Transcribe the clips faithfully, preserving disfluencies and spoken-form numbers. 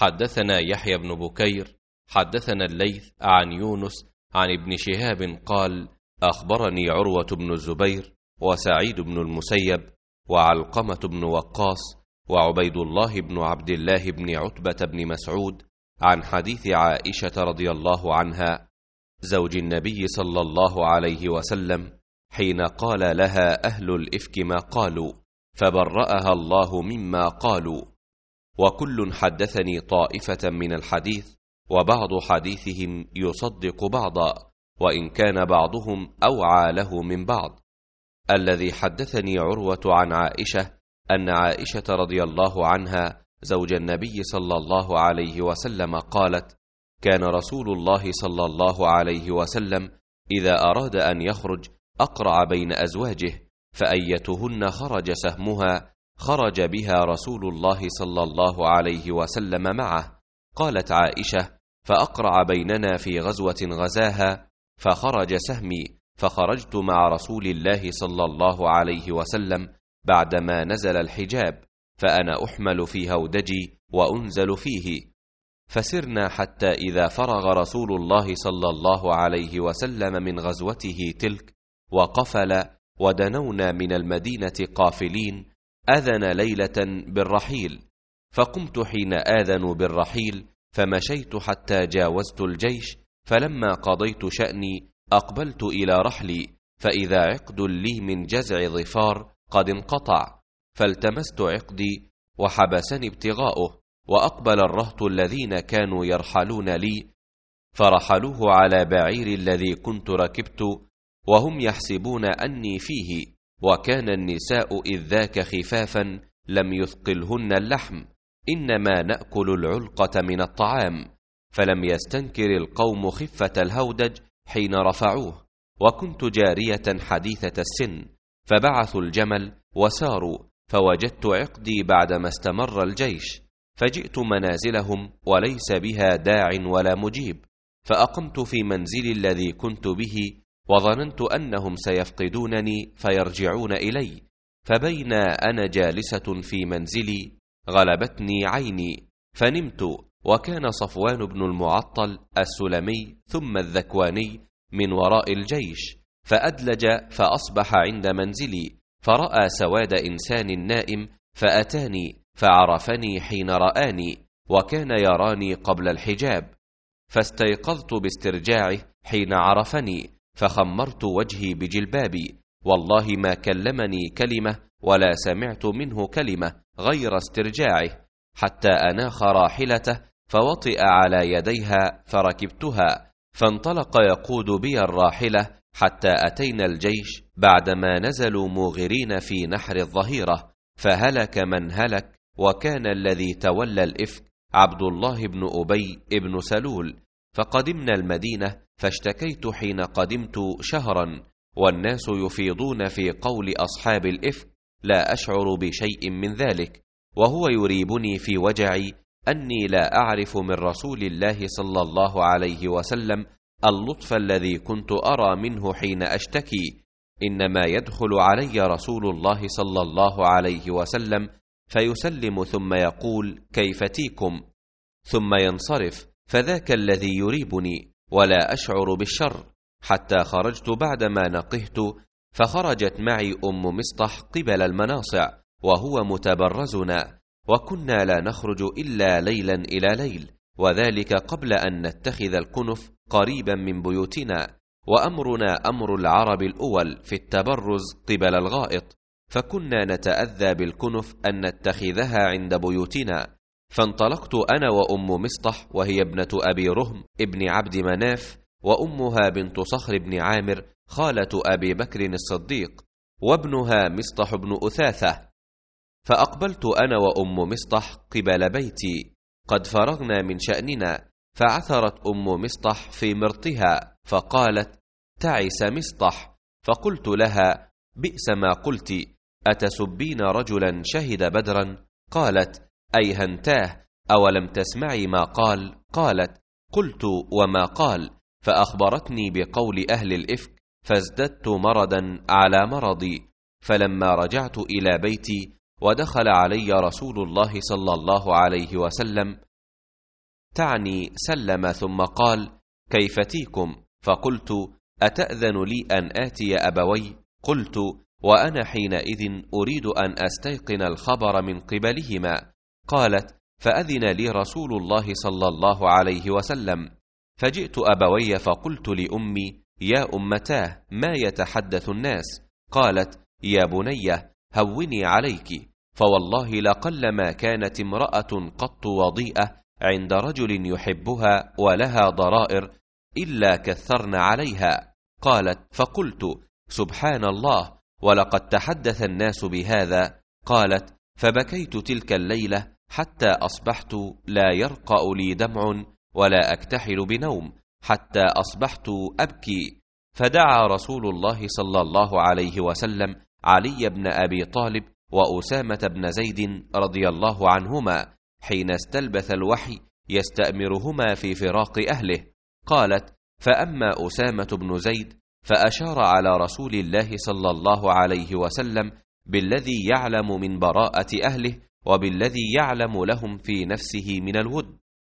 حدثنا يحيى بن بكير حدثنا الليث عن يونس عن ابن شهاب قال: أخبرني عروة بن الزبير وسعيد بن المسيب وعلقمة بن وقاص وعبيد الله بن عبد الله بن عتبة بن مسعود عن حديث عائشة رضي الله عنها زوج النبي صلى الله عليه وسلم حين قال لها أهل الإفك ما قالوا فبرأها الله مما قالوا. وكل حدثني طائفة من الحديث، وبعض حديثهم يصدق بعضا، وإن كان بعضهم أوعى له من بعض. الذي حدثني عروة عن عائشة أن عائشة رضي الله عنها زوج النبي صلى الله عليه وسلم قالت: كان رسول الله صلى الله عليه وسلم إذا أراد أن يخرج أقرع بين أزواجه، فأيتهن خرج سهمها خرج بها رسول الله صلى الله عليه وسلم معه. قالت عائشة: فأقرع بيننا في غزوة غزاها فخرج سهمي، فخرجت مع رسول الله صلى الله عليه وسلم بعدما نزل الحجاب، فأنا أحمل في هودجي وأنزل فيه، فسرنا حتى إذا فرغ رسول الله صلى الله عليه وسلم من غزوته تلك وقفل ودنونا من المدينة قافلين، أذن ليلة بالرحيل، فقمت حين آذنوا بالرحيل فمشيت حتى جاوزت الجيش، فلما قضيت شأني أقبلت إلى رحلي، فإذا عقد لي من جزع ظفار قد انقطع، فالتمست عقدي وحبسني ابتغاؤه، وأقبل الرهط الذين كانوا يرحلون لي فرحلوه على بعير الذي كنت ركبت، وهم يحسبون أني فيه، وكان النساء إذ ذاك خفافا لم يثقلهن اللحم، إنما نأكل العلقة من الطعام، فلم يستنكر القوم خفة الهودج حين رفعوه، وكنت جارية حديثة السن، فبعثوا الجمل وساروا، فوجدت عقدي بعدما استمر الجيش، فجئت منازلهم وليس بها داع ولا مجيب، فأقمت في منزلي الذي كنت به، وظننت أنهم سيفقدونني فيرجعون إلي، فبينا أنا جالسة في منزلي غلبتني عيني فنمت، وكان صفوان بن المعطل السلمي ثم الذكواني من وراء الجيش، فأدلج فأصبح عند منزلي، فرأى سواد إنسان نائم فأتاني، فعرفني حين رآني، وكان يراني قبل الحجاب، فاستيقظت باسترجاعه حين عرفني، فخمرت وجهي بجلبابي، والله ما كلمني كلمة ولا سمعت منه كلمة غير استرجاعه، حتى أناخ راحلته فوطئ على يديها فركبتها، فانطلق يقود بي الراحلة حتى أتينا الجيش بعدما نزلوا موغرين في نحر الظهيرة، فهلك من هلك، وكان الذي تولى الإفك عبد الله بن أبي بن سلول. فقدمنا المدينة، فاشتكيت حين قدمت شهرا، والناس يفيضون في قول أصحاب الإفك، لا أشعر بشيء من ذلك، وهو يريبني في وجعي أني لا أعرف من رسول الله صلى الله عليه وسلم اللطف الذي كنت أرى منه حين أشتكي، إنما يدخل علي رسول الله صلى الله عليه وسلم فيسلم ثم يقول: كيف تيكم؟ ثم ينصرف، فذاك الذي يريبني، ولا أشعر بالشر، حتى خرجت بعدما نقهت، فخرجت معي أم مصطح قبل المناصع وهو متبرزنا، وكنا لا نخرج إلا ليلا إلى ليل، وذلك قبل أن نتخذ الكنف قريبا من بيوتنا، وأمرنا أمر العرب الأول في التبرز قبل الغائط، فكنا نتأذى بالكنف أن نتخذها عند بيوتنا. فانطلقت أنا وأم مصطح، وهي ابنة أبي رهم ابن عبد مناف، وأمها بنت صخر بن عامر خالة أبي بكر الصديق، وابنها مصطح بن أثاثة، فأقبلت أنا وأم مصطح قبل بيتي قد فرغنا من شأننا، فعثرت أم مصطح في مرطها فقالت: تعس مصطح. فقلت لها: بئس ما قلت، أتسبين رجلا شهد بدرا؟ قالت: أيهنتاه، أولم تسمعي ما قال؟ قالت: قلت: وما قال؟ فأخبرتني بقول أهل الإفك، فازددت مرضا على مرضي، فلما رجعت إلى بيتي ودخل علي رسول الله صلى الله عليه وسلم تعني سلم، ثم قال: كيف تيكم؟ فقلت: أتأذن لي أن آتي أبوي؟ قلت: وأنا حينئذ أريد أن أستيقن الخبر من قبلهما. قالت: فأذن لي رسول الله صلى الله عليه وسلم، فجئت أبوي فقلت لأمي: يا أمتاه، ما يتحدث الناس؟ قالت: يا بني، هوني عليك، فوالله لقلما كانت امرأة قط وضيئة عند رجل يحبها ولها ضرائر إلا كثرن عليها. قالت: فقلت: سبحان الله، ولقد تحدث الناس بهذا. قالت: فبكيت تلك الليلة حتى أصبحت لا يرقأ لي دمع ولا أكتحل بنوم، حتى أصبحت أبكي. فدعا رسول الله صلى الله عليه وسلم علي بن أبي طالب وأسامة بن زيد رضي الله عنهما حين استلبث الوحي يستأمرهما في فراق أهله. قالت: فأما أسامة بن زيد فأشار على رسول الله صلى الله عليه وسلم بالذي يعلم من براءة أهله وبالذي يعلم لهم في نفسه من الود،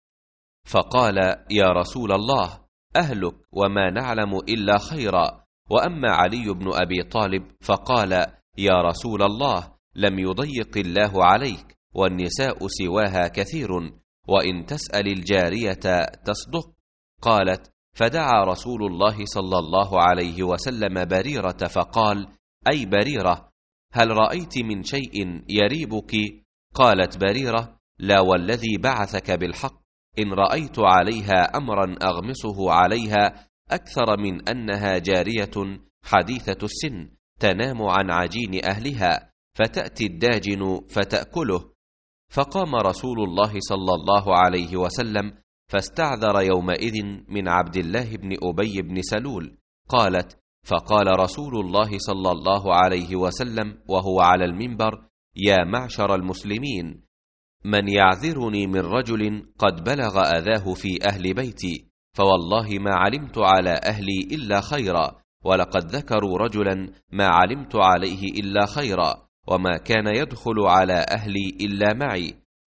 فقال: يا رسول الله، أهلك وما نعلم إلا خيرا. وأما علي بن أبي طالب فقال: يا رسول الله، لم يضيق الله عليك، والنساء سواها كثير، وإن تسأل الجارية تصدق. قالت: فدعا رسول الله صلى الله عليه وسلم بريرة فقال: أي بريرة، هل رأيت من شيء يريبك؟ قالت بريرة: لا والذي بعثك بالحق، إن رأيت عليها أمرا أغمسه عليها أكثر من أنها جارية حديثة السن تنام عن عجين أهلها، فتأتي الداجن فتأكله. فقام رسول الله صلى الله عليه وسلم فاستعذر يومئذ من عبد الله بن أبي بن سلول. قالت: فقال رسول الله صلى الله عليه وسلم وهو على المنبر: يا معشر المسلمين، من يعذرني من رجل قد بلغ أذاه في أهل بيتي، فوالله ما علمت على أهلي إلا خيرا، ولقد ذكروا رجلا ما علمت عليه إلا خيرا، وما كان يدخل على أهلي إلا معي.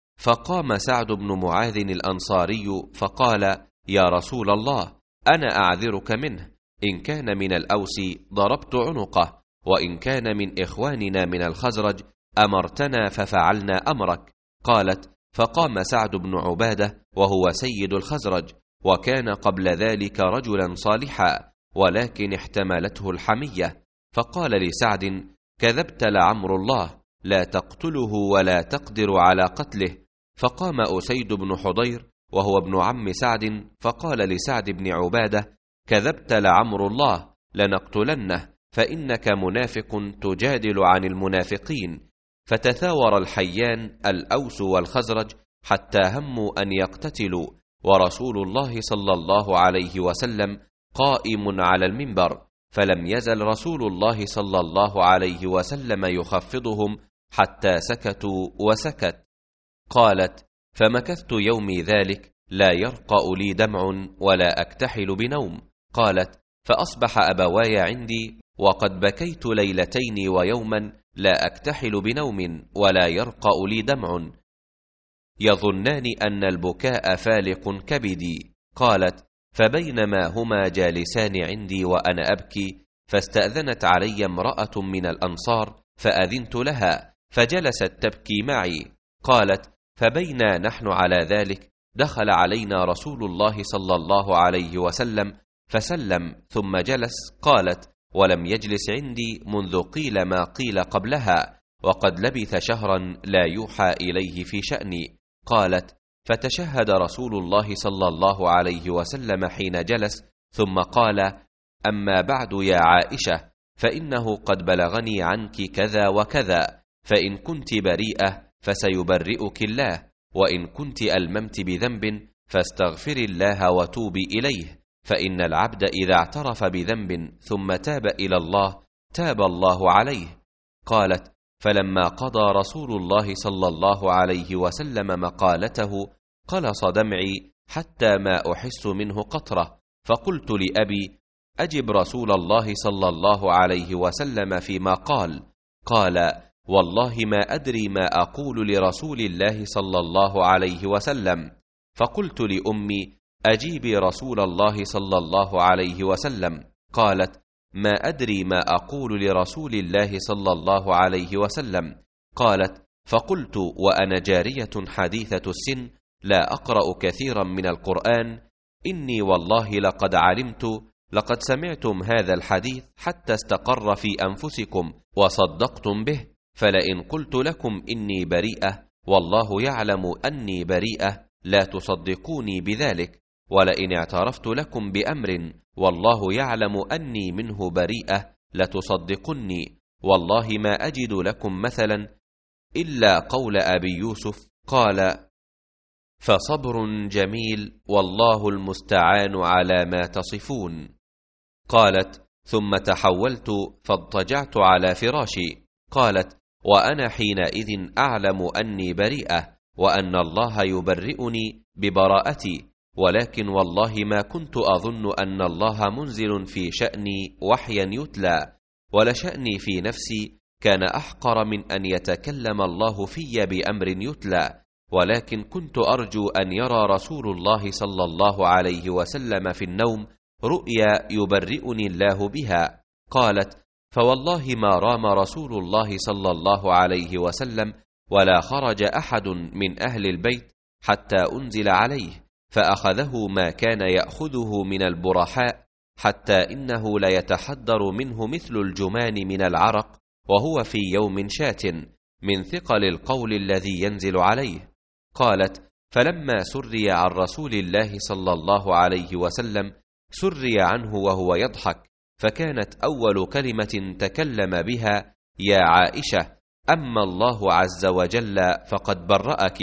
فقام سعد بن معاذ الأنصاري فقال: يا رسول الله، أنا أعذرك منه، إن كان من الأوس ضربت عنقه، وإن كان من إخواننا من الخزرج أمرتنا ففعلنا أمرك. قالت: فقام سعد بن عبادة وهو سيد الخزرج، وكان قبل ذلك رجلا صالحا، ولكن احتملته الحمية، فقال لسعد: كذبت لعمر الله، لا تقتله ولا تقدر على قتله. فقام أسيد بن حضير وهو ابن عم سعد فقال لسعد بن عبادة: كذبت لعمر الله، لنقتلنه، فإنك منافق تجادل عن المنافقين. فتثاور الحيان الأوس والخزرج حتى هموا أن يقتتلوا، ورسول الله صلى الله عليه وسلم قائم على المنبر، فلم يزل رسول الله صلى الله عليه وسلم يخفضهم حتى سكتوا وسكت. قالت: فمكثت يومي ذلك لا يرقأ لي دمع ولا أكتحل بنوم. قالت: فأصبح أبواي عندي وقد بكيت ليلتين ويوما لا أكتحل بنوم ولا يرقأ لي دمع، يظنان أن البكاء فالق كبدي. قالت: فبينما هما جالسان عندي وأنا أبكي، فاستأذنت علي امرأة من الأنصار فأذنت لها، فجلست تبكي معي. قالت: فبينا نحن على ذلك دخل علينا رسول الله صلى الله عليه وسلم فسلم ثم جلس. قالت: ولم يجلس عندي منذ قيل ما قيل قبلها، وقد لبث شهرا لا يوحى إليه في شأني. قالت: فتشهد رسول الله صلى الله عليه وسلم حين جلس، ثم قال: أما بعد يا عائشة، فإنه قد بلغني عنك كذا وكذا، فإن كنت بريئة فسيبرئك الله، وإن كنت ألممت بذنب فاستغفري الله وتوبي إليه، فإن العبد إذا اعترف بذنب ثم تاب إلى الله تاب الله عليه. قالت: فلما قضى رسول الله صلى الله عليه وسلم مقالته قلص دمعي حتى ما أحس منه قطرة، فقلت لأبي: أجب رسول الله صلى الله عليه وسلم فيما قال. قال: والله ما أدري ما أقول لرسول الله صلى الله عليه وسلم. فقلت لأمي: أجيبي رسول الله صلى الله عليه وسلم. قالت: ما أدري ما أقول لرسول الله صلى الله عليه وسلم. قالت: فقلت وأنا جارية حديثة السن لا أقرأ كثيرا من القرآن: إني والله لقد علمت لقد سمعتم هذا الحديث حتى استقر في أنفسكم وصدقتم به، فلئن قلت لكم إني بريئة والله يعلم أني بريئة لا تصدقوني بذلك، ولئن اعترفت لكم بأمر والله يعلم أني منه بريئة لتصدقني، والله ما أجد لكم مثلا إلا قول أبي يوسف قال: فصبر جميل والله المستعان على ما تصفون. قالت: ثم تحولت فاضطجعت على فراشي. قالت: وأنا حينئذ أعلم أني بريئة وأن الله يبرئني ببراءتي، ولكن والله ما كنت أظن أن الله منزل في شأني وحيا يتلى، ولشأني في نفسي كان أحقر من أن يتكلم الله في بأمر يتلى، ولكن كنت أرجو أن يرى رسول الله صلى الله عليه وسلم في النوم رؤيا يبرئني الله بها. قالت: فوالله ما رام رسول الله صلى الله عليه وسلم ولا خرج أحد من أهل البيت حتى أنزل عليه، فأخذه ما كان يأخذه من البرحاء، حتى إنه ليتحدر منه مثل الجمان من العرق وهو في يوم شات من ثقل القول الذي ينزل عليه. قالت: فلما سري عن رسول الله صلى الله عليه وسلم سري عنه وهو يضحك، فكانت أول كلمة تكلم بها: يا عائشة، أما الله عز وجل فقد برأك.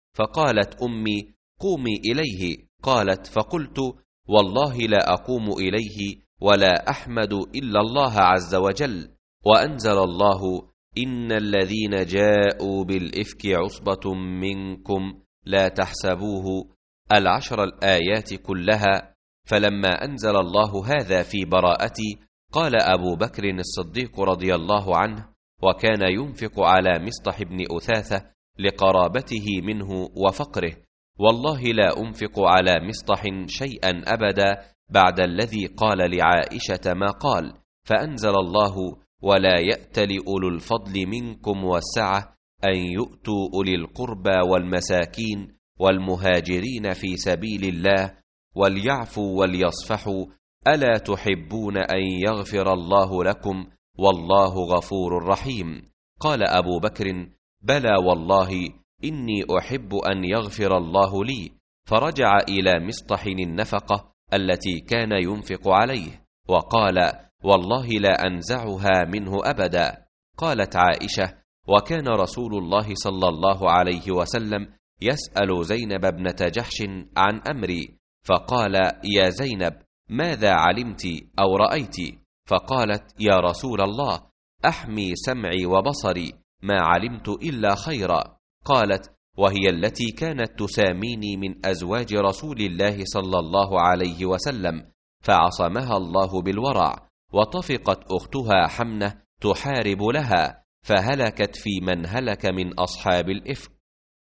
فقالت أمي: قومي إليه. قالت: فقلت: والله لا أقوم إليه ولا أحمد إلا الله عز وجل. وأنزل الله: إن الذين جاءوا بالإفك عصبة منكم لا تحسبوه، العشر الآيات كلها. فلما أنزل الله هذا في براءتي قال أبو بكر الصديق رضي الله عنه، وكان ينفق على مصطح بن أثاثة لقرابته منه وفقره: والله لا أنفق على مصطح شيئا أبدا بعد الذي قال لعائشة ما قال. فأنزل الله: ولا يأتل أولو الفضل منكم والسعة أن يؤتوا أولي القربى والمساكين والمهاجرين في سبيل الله وليعفوا وليصفحوا، ألا تحبون أن يغفر الله لكم والله غفور رحيم. قال أبو بكر: بلى والله إني أحب أن يغفر الله لي. فرجع إلى مصطح النفقة التي كان ينفق عليه وقال: والله لا أنزعها منه أبدا. قالت عائشة: وكان رسول الله صلى الله عليه وسلم يسأل زينب ابنة جحش عن أمري، فقال: يا زينب، ماذا علمت أو رأيت؟ فقالت: يا رسول الله، أحمي سمعي وبصري، ما علمت إلا خيرا. قالت: وهي التي كانت تساميني من أزواج رسول الله صلى الله عليه وسلم، فعصمها الله بالورع، وطفقت أختها حمنة تحارب لها، فهلكت في من هلك من أصحاب الإفك.